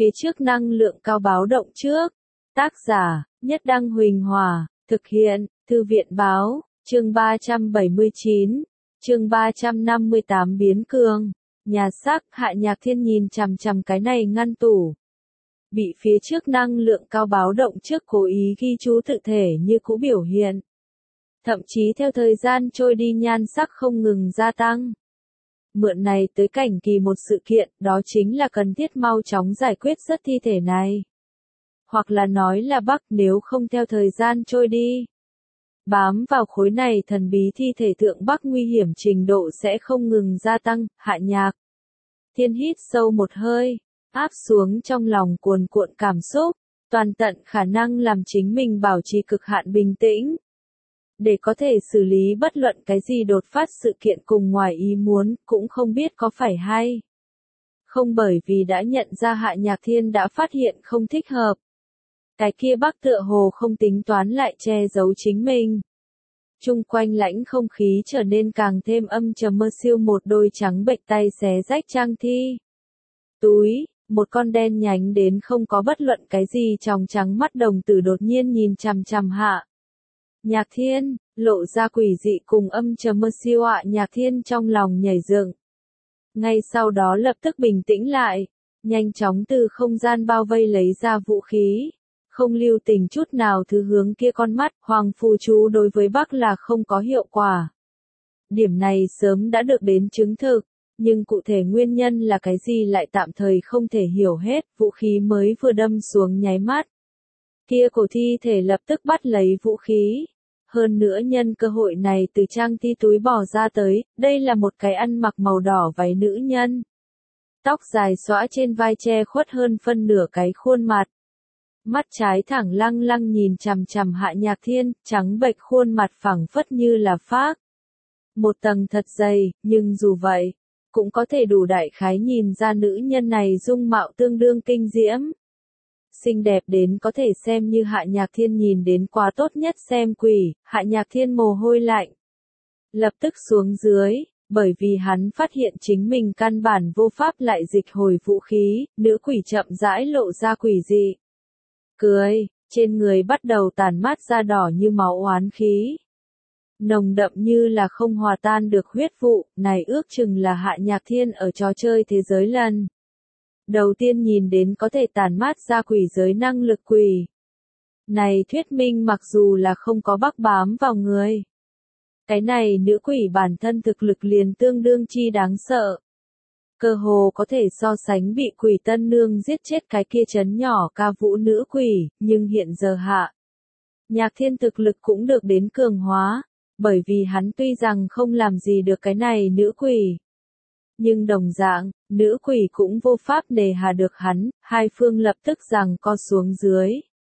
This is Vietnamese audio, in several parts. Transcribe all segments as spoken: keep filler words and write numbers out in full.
Phía trước năng lượng cao báo động trước. Tác giả, Nhất Đăng Huỳnh Hòa, thực hiện, Thư viện Báo, chương ba trăm bảy mươi chín, chương ba trăm năm mươi tám biến cường. Nhà xác, Hạ Nhạc Thiên nhìn chằm chằm cái này ngăn tủ. Bị phía trước năng lượng cao báo động trước cố ý ghi chú tự thể như cũ biểu hiện. Thậm chí theo thời gian trôi đi nhan sắc không ngừng gia tăng. Mượn này tới cảnh kỳ một sự kiện, đó chính là cần thiết mau chóng giải quyết rất thi thể này. Hoặc là nói là Bắc nếu không theo thời gian trôi đi. Bám vào khối này thần bí thi thể tượng Bắc nguy hiểm trình độ sẽ không ngừng gia tăng. Hạ Nhạc Thiên hít sâu một hơi, áp xuống trong lòng cuồn cuộn cảm xúc, toàn tận khả năng làm chính mình bảo trì cực hạn bình tĩnh. Để có thể xử lý bất luận cái gì đột phát sự kiện cùng ngoài ý muốn, cũng không biết có phải hay không, bởi vì đã nhận ra Hạ Nhạc Thiên đã phát hiện không thích hợp. Cái kia Bắc tựa hồ không tính toán lại che giấu chính mình. Chung quanh lãnh không khí trở nên càng thêm âm trầm mơ siêu, một đôi trắng bệch tay xé rách trang thi. Túi, một con đen nhánh đến không có bất luận cái gì trong trắng mắt đồng tử đột nhiên nhìn chằm chằm Hạ Nhạc Thiên, lộ ra quỷ dị cùng âm trầm mơ siêu. Hạ Nhạc Thiên trong lòng nhảy dựng. Ngay sau đó lập tức bình tĩnh lại, nhanh chóng từ không gian bao vây lấy ra vũ khí. Không lưu tình chút nào thứ hướng kia con mắt, hoàng phù chú đối với Bắc là không có hiệu quả. Điểm này sớm đã được đến chứng thực, nhưng cụ thể nguyên nhân là cái gì lại tạm thời không thể hiểu hết. Vũ khí mới vừa đâm xuống nháy mắt, kia cổ thi thể lập tức bắt lấy vũ khí. Hơn nữa nhân cơ hội này từ trang thi túi bỏ ra tới, đây là một cái ăn mặc màu đỏ váy nữ nhân. Tóc dài xõa trên vai che khuất hơn phân nửa cái khuôn mặt. Mắt trái thẳng lăng lăng nhìn chằm chằm Hạ Nhạc Thiên, trắng bệch khuôn mặt phẳng phất như là phác. Một tầng thật dày, nhưng dù vậy, cũng có thể đủ đại khái nhìn ra nữ nhân này dung mạo tương đương kinh diễm. Xinh đẹp đến có thể xem như Hạ Nhạc Thiên nhìn đến quá tốt nhất xem quỷ. Hạ Nhạc Thiên mồ hôi lạnh lập tức xuống dưới, bởi vì hắn phát hiện chính mình căn bản vô pháp lại dịch hồi vũ khí. Nữ quỷ chậm rãi lộ ra quỷ dị cười, trên người bắt đầu tản mát ra đỏ như máu oán khí. Nồng đậm như là không hòa tan được huyết vụ, này ước chừng là Hạ Nhạc Thiên ở trò chơi thế giới lần đầu tiên nhìn đến có thể tản mát ra quỷ giới năng lực quỷ. Này thuyết minh mặc dù là không có Bắc bám vào người, cái này nữ quỷ bản thân thực lực liền tương đương chi đáng sợ. Cơ hồ có thể so sánh bị quỷ tân nương giết chết cái kia chấn nhỏ ca vũ nữ quỷ, nhưng hiện giờ Hạ Nhạc Thiên thực lực cũng được đến cường hóa, bởi vì hắn tuy rằng không làm gì được cái này nữ quỷ, nhưng đồng dạng, nữ quỷ cũng vô pháp nề hà được hắn. Hai phương lập tức giằng co xuống dưới.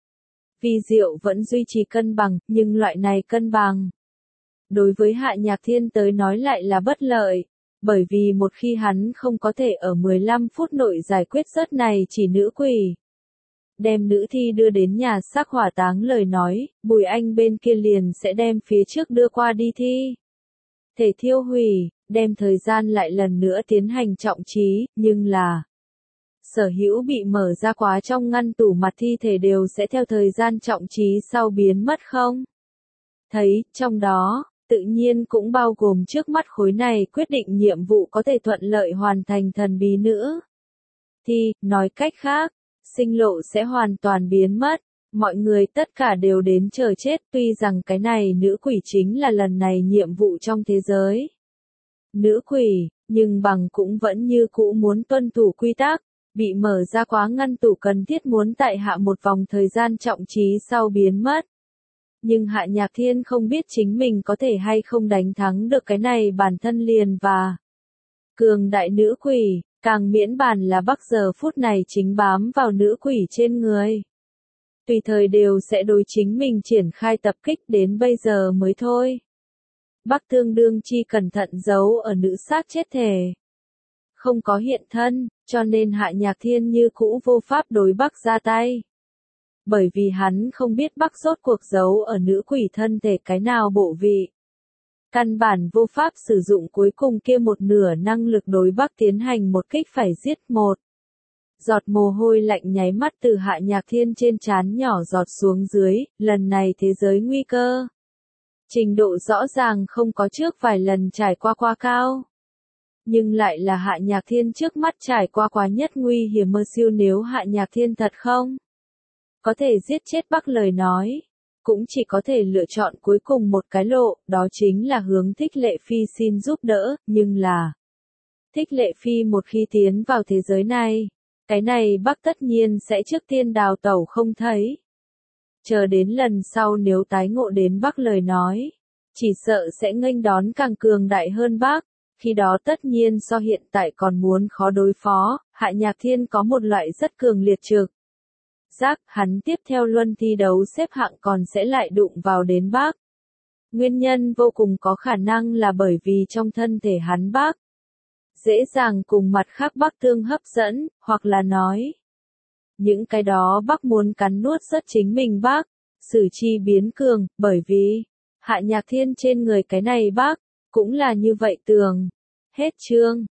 Vi Diệu vẫn duy trì cân bằng, nhưng loại này cân bằng đối với Hạ Nhạc Thiên tới nói lại là bất lợi. Bởi vì một khi hắn không có thể ở mười lăm phút nội giải quyết rớt này chỉ nữ quỷ, đem nữ thi đưa đến nhà xác hỏa táng lời nói, Bùi Anh bên kia liền sẽ đem phía trước đưa qua đi thi thể thiêu hủy, đem thời gian lại lần nữa tiến hành trọng trí, nhưng là sở hữu bị mở ra quá trong ngăn tủ mặt thi thể đều sẽ theo thời gian trọng trí sau biến mất không? Thấy, trong đó tự nhiên cũng bao gồm trước mắt khối này quyết định nhiệm vụ có thể thuận lợi hoàn thành thần bí nữ thì, nói cách khác, sinh lộ sẽ hoàn toàn biến mất. Mọi người tất cả đều đến chờ chết, tuy rằng cái này nữ quỷ chính là lần này nhiệm vụ trong thế giới nữ quỷ, nhưng bằng cũng vẫn như cũ muốn tuân thủ quy tắc, bị mở ra quá ngăn tủ cần thiết muốn tại hạ một vòng thời gian trọng trí sau biến mất. Nhưng Hạ Nhạc Thiên không biết chính mình có thể hay không đánh thắng được cái này bản thân liền và cường đại nữ quỷ, càng miễn bàn là Bắc giờ phút này chính bám vào nữ quỷ trên người. Tùy thời đều sẽ đối chính mình triển khai tập kích, đến bây giờ mới thôi. Bắc tương đương chi cẩn thận giấu ở nữ xác chết thể, không có hiện thân, cho nên Hạ Nhạc Thiên như cũ vô pháp đối Bắc ra tay. Bởi vì hắn không biết Bắc rốt cuộc giấu ở nữ quỷ thân thể cái nào bộ vị. Căn bản vô pháp sử dụng cuối cùng kia một nửa năng lực đối Bắc tiến hành một kích phải giết một. Giọt mồ hôi lạnh nháy mắt từ Hạ Nhạc Thiên trên trán nhỏ giọt xuống dưới, lần này thế giới nguy cơ. Trình độ rõ ràng không có trước vài lần trải qua qua cao. Nhưng lại là Hạ Nhạc Thiên trước mắt trải qua quá nhất nguy hiểm mơ siêu, nếu Hạ Nhạc Thiên thật không có thể giết chết Bắc lời nói, cũng chỉ có thể lựa chọn cuối cùng một cái lộ, đó chính là hướng Thích Lệ Phi xin giúp đỡ, nhưng là Thích Lệ Phi một khi tiến vào thế giới này, cái này Bắc tất nhiên sẽ trước tiên đào tẩu không thấy. Chờ đến lần sau nếu tái ngộ đến Bắc lời nói, chỉ sợ sẽ nghênh đón càng cường đại hơn Bắc, khi đó tất nhiên so hiện tại còn muốn khó đối phó, Hạ Nhạc Thiên có một loại rất cường liệt trực giác, hắn tiếp theo luân thi đấu xếp hạng còn sẽ lại đụng vào đến Bắc. Nguyên nhân vô cùng có khả năng là bởi vì trong thân thể hắn Bắc dễ dàng cùng mặt khác Bắc tương hấp dẫn, hoặc là nói những cái đó Bắc muốn cắn nuốt rất chính mình Bắc, xử chi biến cường, bởi vì Hạ Nhạc Thiên trên người cái này Bắc cũng là như vậy tường. Hết chương.